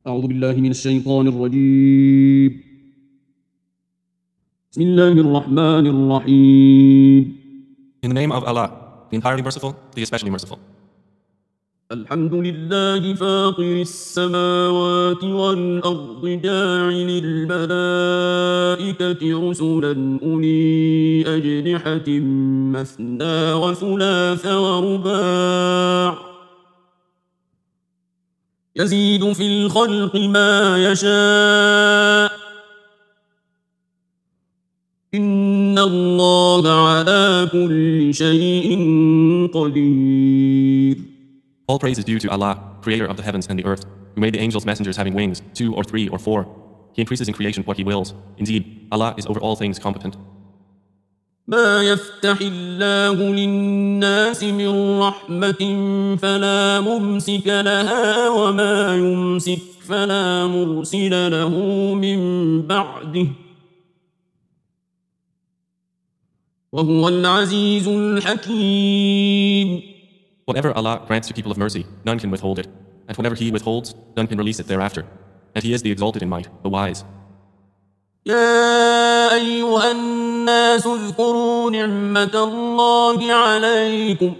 أعوذ بالله من الشيطان الرجيم. بسم الله الرحمن الرحيم. In the name of Allah, the entirely merciful, the especially merciful. الحمد لله فاطر السماوات والأرض جاعل الملائكة رسلا أولي أجنحة مثنى وثلاث ورباع يزيد في الخلق ما يشاء إن الله على كل شيء قدير. All praise is due to Allah, creator of the heavens and the earth, who made the angels messengers having wings, 2 or 3 or 4. He increases in creation what he wills. Indeed, Allah is over all things competent. ما يفتح الله للناس من رحمة فلا ممسك لها وما يمسك فلا مرسل له من بعده وهو العزيز الحكيم. Whatever Allah grants to people of mercy, none can withhold it. And whatever He withholds, none can release it thereafter. And He is the exalted in might, the wise. يا أيها الناس اذكروا نعمة الله عليكم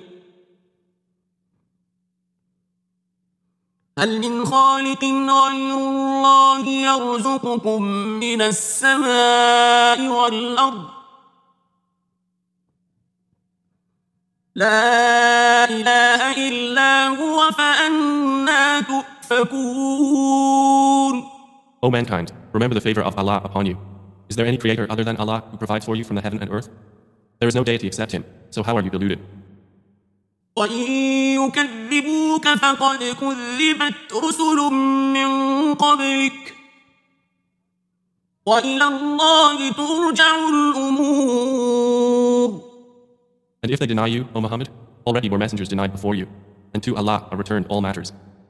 هل من خالق غير الله يرزقكم من السماء والأرض لا إله إلا هو فأنى تؤفكون. O mankind, remember the favor of Allah upon you. Is there any creator other than Allah who provides for you from the heaven and earth? There is no deity except Him, so how are you deluded? وإن يكذبوك فقد كذبت رسل من قبلك وإلى الله ترجع الأمور. And if they deny you, O Muhammad, already were messengers denied before you, and to Allah are returned all matters.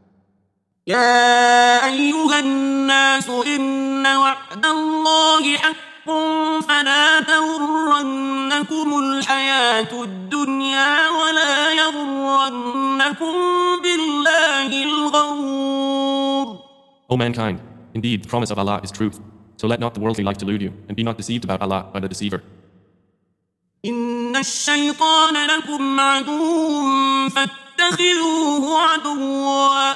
يا أيها الناس إن وعد الله حق فلا تغرنكم الحياة الدنيا ولا يغرنكم بالله الغرور. O mankind, indeed the promise of Allah is truth, so let not the worldly life delude you, and be not deceived about Allah by the deceiver. إن الشيطان لكم عدو فاتخذوه عدوا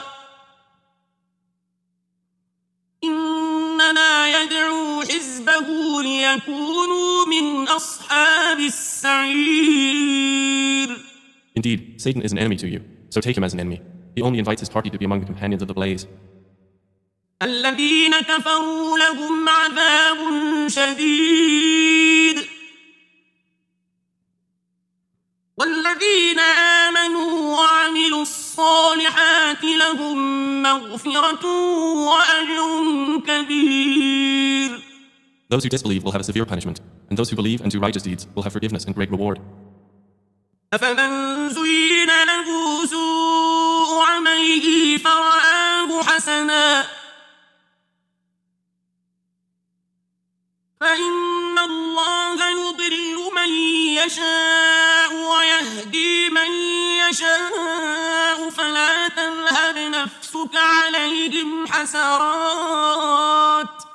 إنما يدعو حزبه ليكونوا من أصحاب السعير. Indeed, Satan is an enemy to you, so take him as an enemy. He only invites his party to be among the companions of the blaze. الذين كفروا لهم عذاب شديد والذين آمنوا وعملوا الصالحات لهم مغفرة وأجر كبير. Those who disbelieve will have a severe punishment, and those who believe and do righteous deeds will have forgiveness and great reward. أفمن زين له سوء عمله فرآه حسنا فإن الله يضل من يشاء ويهدي من يشاء فلا تذهب نفسك عليهم حسرات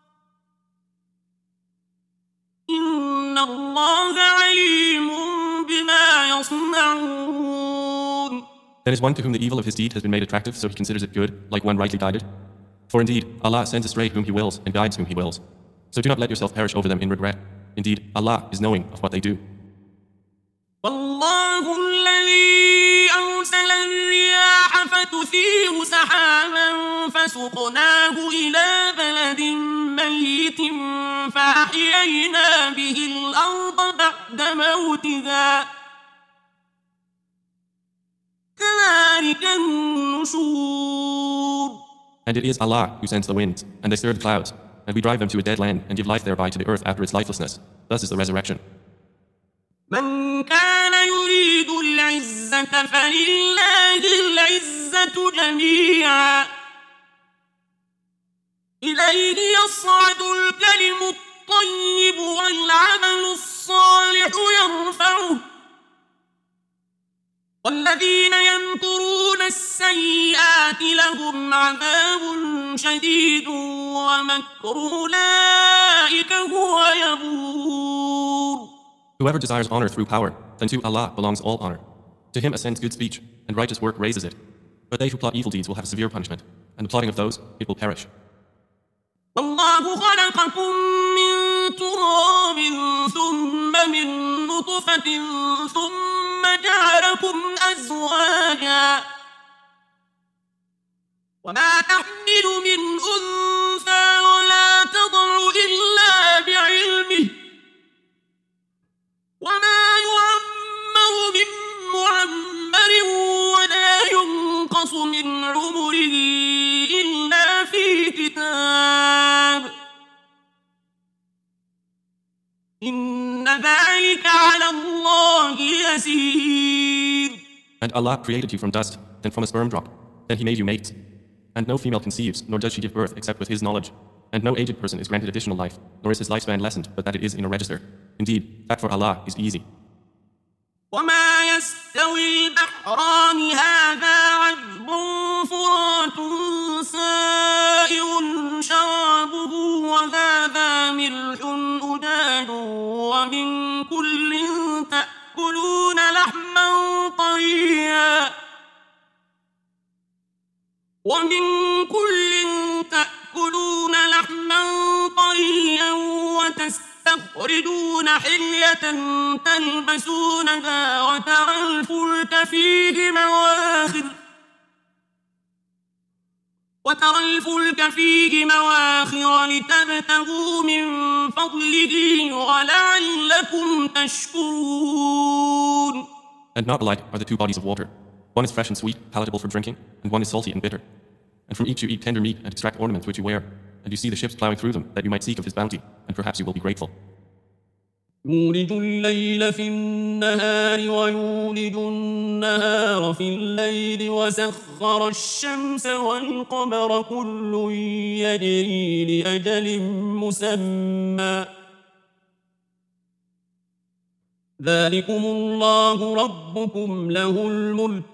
إن الله عليم بما يصنعون. That is one to whom the evil of his deed has been made attractive, so he considers it good, like one rightly guided. For indeed, Allah sends astray whom He wills and guides whom He wills. So do not let yourself perish over them in regret. Indeed, Allah is knowing of what they do. والله الذي أرسل الرياح فتثير سحابا فسقناه إلى بلد ميت فأحيينا به الأرض بعد موتها كذلك النشور. And it is Allah who sends the winds, and they stir the clouds, and we drive them to a dead land and give life thereby to the earth after its lifelessness. Thus is the resurrection. من كان يريد العزة فلله العزة جميعا إليه يصعد الكلم الطيب والعمل الصالح يرفعه والذين يمكرون السيئات لهم عذاب شديد ومكر أولئك هو يبور. Whoever desires honor through power, then to Allah belongs all honor. To him ascends good speech, and righteous work raises it. But they who plot evil deeds will have severe punishment, and the plotting of those, it will perish. والله خلقكم من تراب ثم من نطفة ثم جعلكم أزواجا وما تحمل من أنثى ولا تضع إلا بعلمه وما يعمر من معمر ولا ينقص من عمره إلا في كتاب إن ذلك على الله يسير. And Allah created you from dust, then from a sperm drop. Then He made you mates. And no female conceives, nor does she give birth except with His knowledge. And no aged person is granted additional life, nor is his lifespan lessened, but that it is in a register. Indeed, that for Allah is easy. وما يستوي البحران هذا عذب فرات سائغ شرابه وهذا ملح أجاج ومن كل تأكلون لحما طريا وتستخرجون حلية تلبسونها وترى الفلك فيه مواخر لتبتغوا من فضله ولعلكم تشكرون. And not alike are the two bodies of water. One is fresh and sweet, palatable for drinking, and one is salty and bitter. And from each you eat tender meat and extract ornaments which you wear, and you see the ships plowing through them, that you might seek of His bounty, and perhaps you will be grateful. يولج الليل في النهار ويولج النهار في الليل وسخر الشمس والقمر كل يجري لأجل مسمى ذلكم الله ربكم له الملك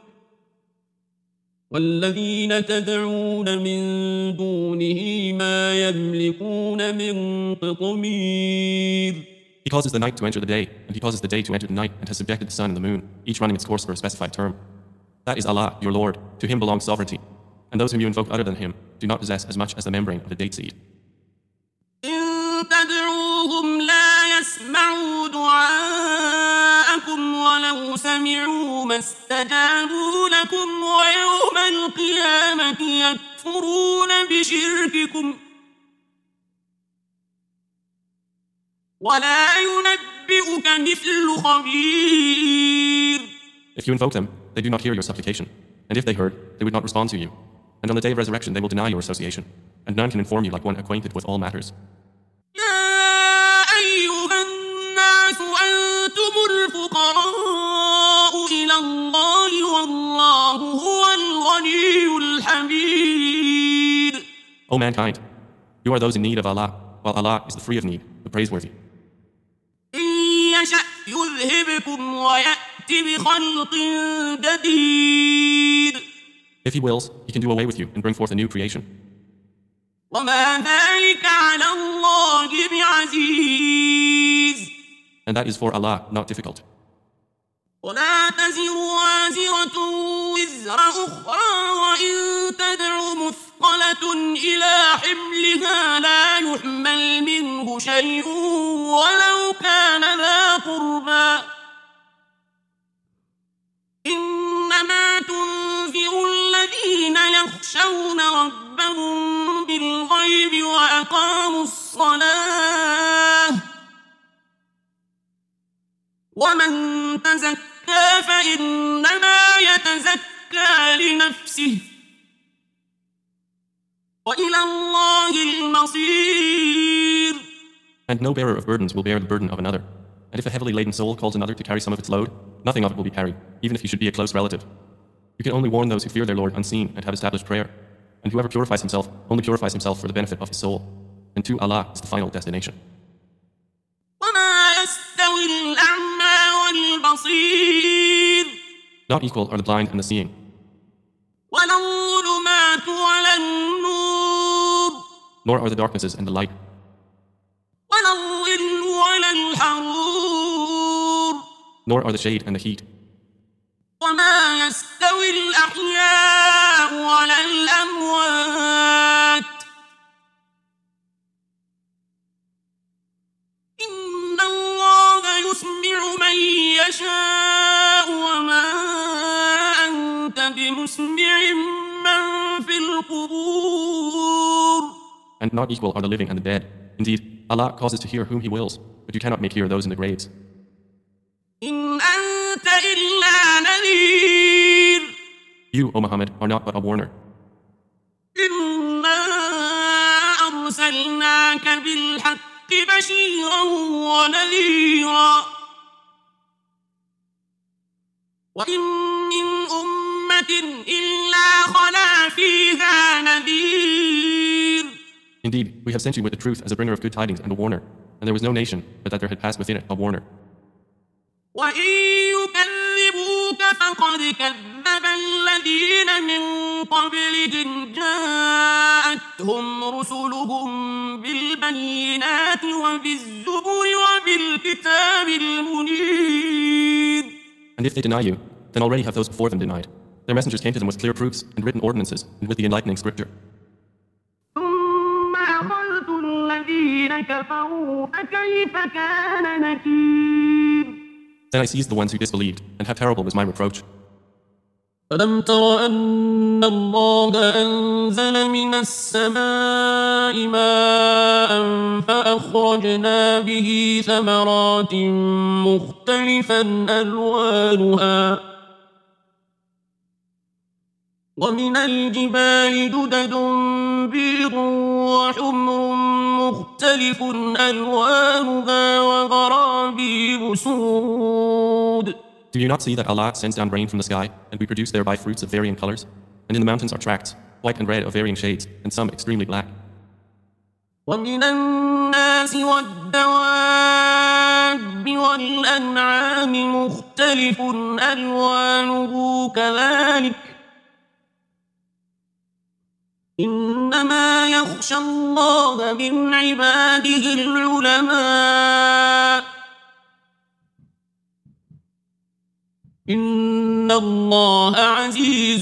والذين تدعون من دونه ما يملكون من قطمير. He causes the night to enter the day, and He causes the day to enter the night, and has subjected the sun and the moon, each running its course for a specified term. That is Allah, your Lord. To Him belongs sovereignty. And those whom you invoke other than Him do not possess as much as the membrane of a date seed. إن تدعوهم لا يسمعوا دعاءكم ولو سمعوا ما استجابوا لكم ويوم القيامة يكفرون بشرككم ولا ينبئك مثل خبير. If you invoke them, they do not hear your supplication. And if they heard, they would not respond to you. And on the day of resurrection they will deny your association. And none can inform you like one acquainted with all matters. يا أيها الناس أنتم الفقراء إلى الله والله هو الغني الحميد. O mankind, you are those in need of Allah, while Allah is the free of need, the praiseworthy. يشأ يذهبكم ويأتي بخلق جديد. If He wills, He can do away with you and bring forth a new creation. وما ذلك على الله بعزيز. And that is for Allah not difficult. ولا تزر وازرة وزر أخرى وإن تدع مثقلة إلى حملها لا يحمل منه شيء ولو كان ذا قربى إنما تنذر الذين يخشون ربهم بالغيب وأقاموا الصلاة ومن تزكى فإنما يتزكى لنفسه وإلى الله المصير. And no bearer of burdens will bear the burden of another. And if a heavily laden soul calls another to carry some of its load, nothing of it will be carried, even if he should be a close relative. You can only warn those who fear their Lord unseen and have established prayer. And whoever purifies himself only purifies himself for the benefit of his soul. And to Allah is the final destination. وما يستوي الأعمى والبصير. Not equal are the blind and the seeing. ولا الظلمات ولا النور. nor are the darknesses and the light, ولا الظل ولا الحرور nor are the shade and the heat. وما يستوي الأحياء ولا الأموات إن الله يسمع من يشاء وما أنت بمسمع من في القبور. And not equal are the living and the dead. Indeed, Allah causes to hear whom He wills, but you cannot make hear those in the graves. إن أنت إلا نذير. You, O Muhammad, are not but a warner. إنا أرسلناك بالحق بشيرا ونذيرا وإن من أمة إلا خلا فيها نذير. Indeed, we have sent you with the truth as a bringer of good tidings and a warner, and there was no nation but that there had passed within it a warner. وإن يكذبوك فقد كذب الذين من قبلهم جاءتهم رسلهم بالبينات وبالزبر وبالكتاب المنير. And if they deny you, then already have those before them denied. Their messengers came to them with clear proofs and written ordinances and with the enlightening scripture. ثم أخذت الذين كفروا فكيف كان نكير. Then I seized the ones who disbelieved, and how terrible was my reproach. ألم تر أن الله أنزل من السماء ماء فأخرجنا به ثمرات مختلفا ألوانها ومن الجبال جدد بيض وحمر مختلف ألوانها وغرابيب سود. Do you not see that Allah sends down rain from the sky, and we produce thereby fruits of varying colors? And in the mountains are tracts, white and red of varying shades, and some extremely black. ومن الناس والدواب والأنعام مختلف ألوانه كذلك إنما يخشى الله من عباده العلماء إن الله عزيز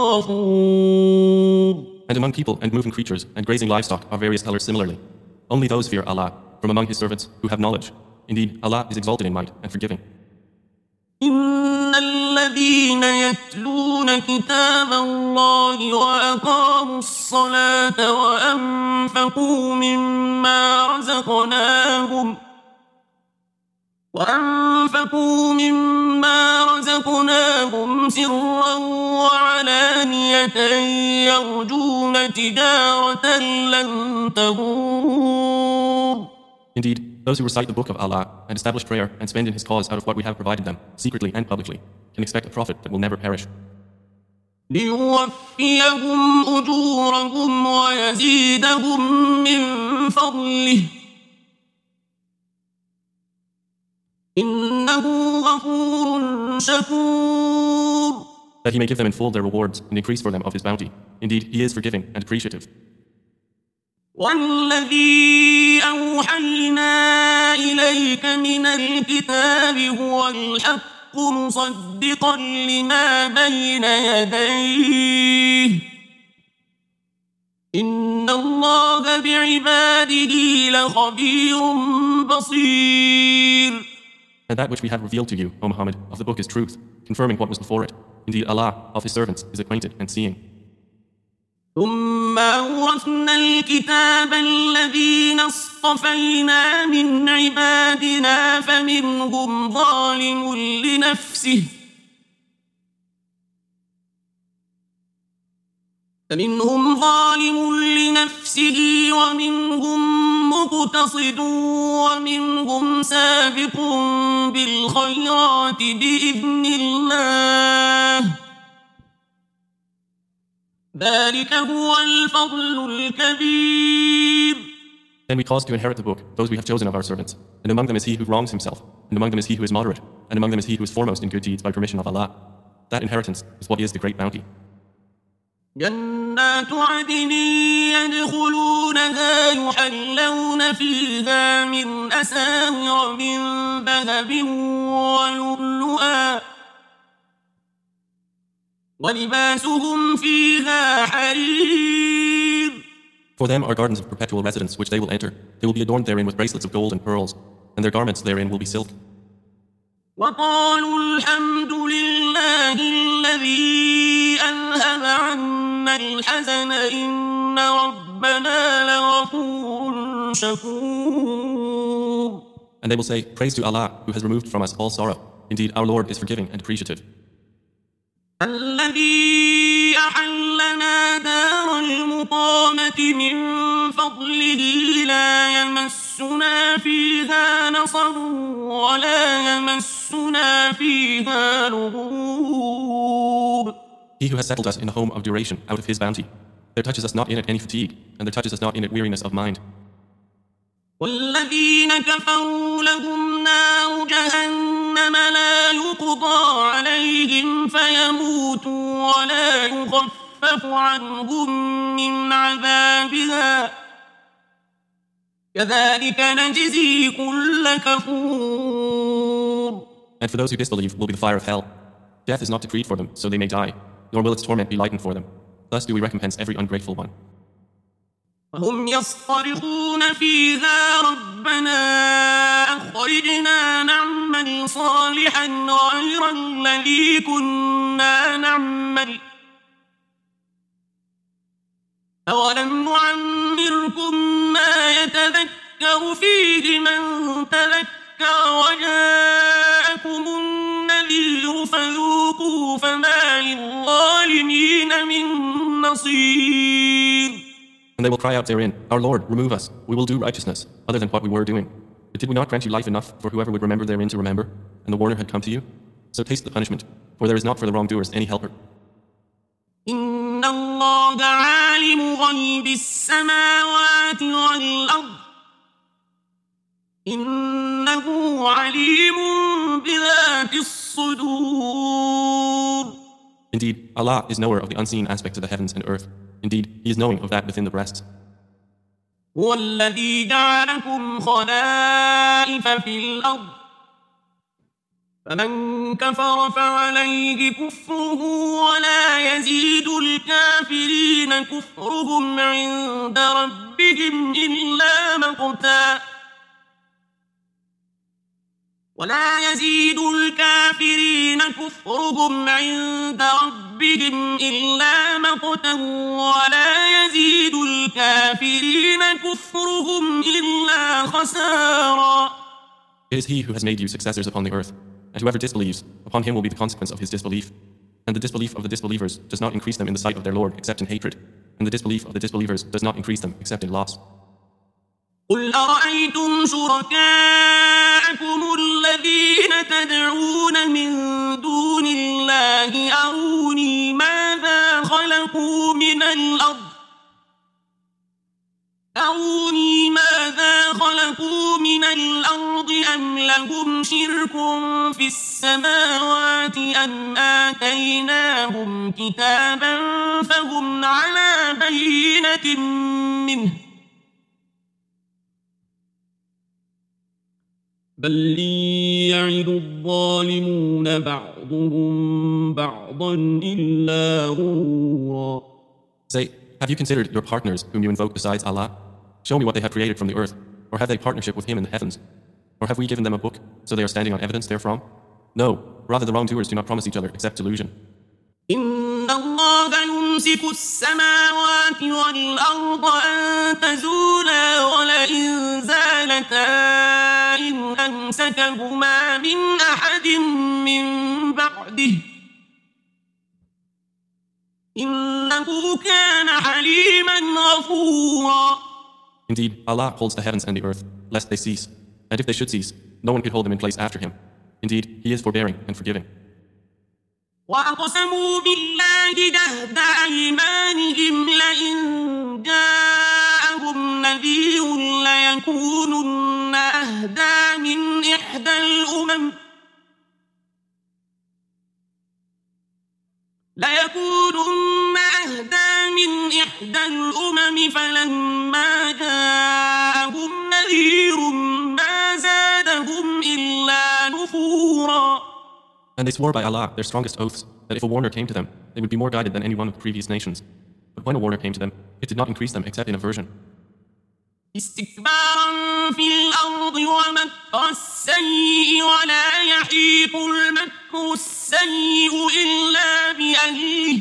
غفور. And among people and moving creatures and grazing livestock are various colors similarly. Only those fear Allah from among His servants who have knowledge. Indeed, Allah is exalted in might and forgiving. إن الذين يتلون كتاب الله وأقاموا الصلاة وأنفقوا مما رزقناهم سرا وعلانية يرجون تجارة لن تبور. Indeed, those who recite the book of Allah and establish prayer and spend in His cause out of what we have provided them, secretly and publicly, can expect a profit that will never perish. ليوفيهم أجورهم ويزيدهم من فضله إنه غفور شكور. That He may give them in full their rewards and increase for them of His bounty. Indeed, He is forgiving and appreciative. والذي أوحينا إليك من الكتاب هو الحق مصدقا لما بين يديه إن الله بعباده لخبير بصير. And that which we have revealed to you, O Muhammad, of the book is truth, confirming what was before it. Indeed, Allah, of His servants, is acquainted and seeing. ثم أورثنا الكتاب الذين اصطفينا من عبادنا فمنهم ظالم لنفسه ومنهم مقتصد ومنهم سابق بالخيرات بإذن الله ذلك هو الفضل الكبير. Then we cause to inherit the book those we have chosen of our servants, and among them is he who wrongs himself, and among them is he who is moderate, and among them is he who is foremost in good deeds by permission of Allah. That inheritance is what is the great bounty. جنات جنات عدن يدخلونها يحلون فيها من أساور من ذهب ولؤلؤا ولباسهم فيها حرير. For them are gardens of perpetual residence which they will enter. They will be adorned therein with bracelets of gold and pearls, and their garments therein will be silk. وقالوا الحمد لله الذي أذهب عنا الحزن إن ربنا لغفور شكور. And they will say, Praise to Allah, who has removed from us all sorrow. Indeed, our Lord is forgiving and appreciative. الذي أحلنا دار المقامة من فضله لا يمسنا فيها نصب ولا يمسنا فيها لغوب. He who has settled us in a home of duration out of his bounty. There touches us not in it any fatigue, and there touches us not in it weariness of mind. والذين كفروا لهم نار جهنم لا يقضى عليهم فيموتوا ولا يخفف عنهم من عذابها كذلك نجزي كل كفور. And for those who disbelieve will be the fire of hell. Death is not decreed for them, so they may die, nor will its torment be lightened for them. Thus do we recompense every ungrateful one. وهم يصطرخون فيها ربنا أخرجنا نعمل صالحا غير الذي كنا نعمل أولم نعمركم ما يتذكر فيه من تذكر وجاءكم النذير فذوقوا فما للظالمين من نصير. And they will cry out therein, Our Lord, remove us. We will do righteousness, other than what we were doing. But did we not grant you life enough for whoever would remember therein to remember? And the warner had come to you? So taste the punishment, for there is not for the wrongdoers any helper. إن الله عالم غيب السماوات والأرض إنه عليم بذات الصدور. Indeed, Allah is knower of the unseen aspects of the heavens and earth. Indeed, He is knowing of that within the breasts. هو الذي جعلكم خلائف في الأرض فمن كفر فعليه كفره ولا يزيد الكافرين كفرهم عند ربهم إلا مقتا ولا يزيد الكافرين كفرهم عند ربهم إلا مقتا ولا يزيد الكافرين كفرهم إلا خسارا. It is He who has made you successors upon the earth, and whoever disbelieves, upon him will be the consequence of his disbelief. And the disbelief of the disbelievers does not increase them in the sight of their Lord except in hatred, and the disbelief of the disbelievers does not increase them except in loss. قل أرأيتم شركاءكم الذين تدعون من دون الله أروني ماذا خلقوا من الأرض أم لهم شرك في السماوات أم آتيناهم كتابا فهم على بينة منه بل يعد الظالمون بعضهم بعضا إلا غرورا. Say, have you considered your partners whom you invoke besides Allah? Show me what they have created from the earth, or have they partnership with Him in the heavens? Or have we given them a book, so they are standing on evidence therefrom? No, rather the wrongdoers do not promise each other except delusion. إن الله يمسك السماوات والأرض أن تزولا ولئن زالتا إن أمسكهما من أحد من بعده إنه كان حليما غفورا. Indeed, Allah holds the heavens and the earth, lest they cease. And if they should cease, no one could hold them in place after Him. Indeed, He is forbearing and forgiving. وأقسموا بالله جهد أيمانهم لئن جاءهم نذير ليكونن أهدى من إحدى الأمم ليكونن أهدى من إحدى الأمم فلما جاءهم نذير ما زادهم إلا نفورا. And they swore by Allah, their strongest oaths, that if a warner came to them, they would be more guided than any one of the previous nations. But when a warner came to them, it did not increase them except in aversion. استكبارا في الأرض ومكر السيء ولا يحيق المكر السيء إلا بأهله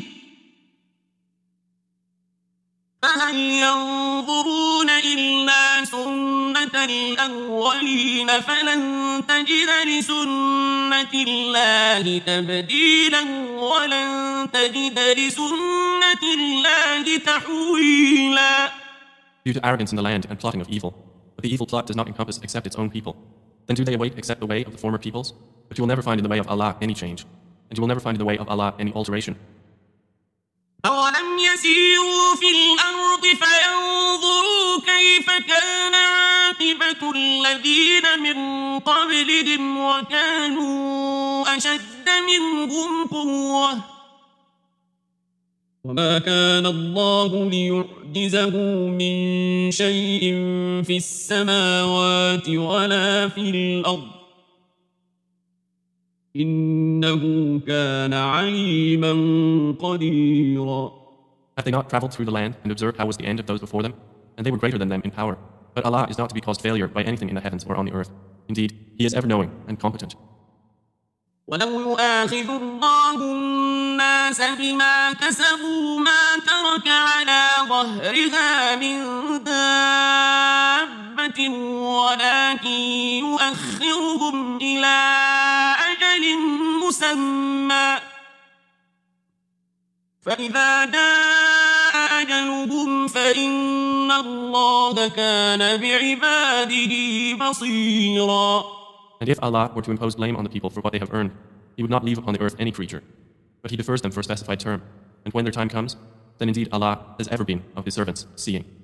فهل ينظرون إلا سنة الأولين فلن تجد لسنة الله تبديلا ولن تجد لسنة الله تحويلا. Due to arrogance in the land and plotting of evil, but the evil plot does not encompass except its own people. Then do they await except the way of the former peoples? But you will never find in the way of Allah any change, and you will never find in the way of Allah any alteration. أولم يسيروا في الأرض فينظروا كيف كان عاقبة الذين من قبلهم وكانوا أشد منهم قوة وما كان الله ليعجزه من شيء في السماوات ولا في الأرض إنه كان عليما قديرا. Have they not traveled through the land and observed how was the end of those before them? And they were greater than them in power. But Allah is not to be caused failure by anything in the heavens or on the earth. Indeed, He is ever knowing and competent. ولو يؤاخذ الله الناس بما كسبوا ما ترك على ظهرها من دابة ولكن يؤخرهم إلى أجل مسمى فإذا جاء أجلهم فإن الله كان بعباده بصيرا. And if Allah were to impose blame on the people for what they have earned, He would not leave upon the earth any creature, but He defers them for a specified term. And when their time comes, then indeed Allah has ever been of His servants seeing.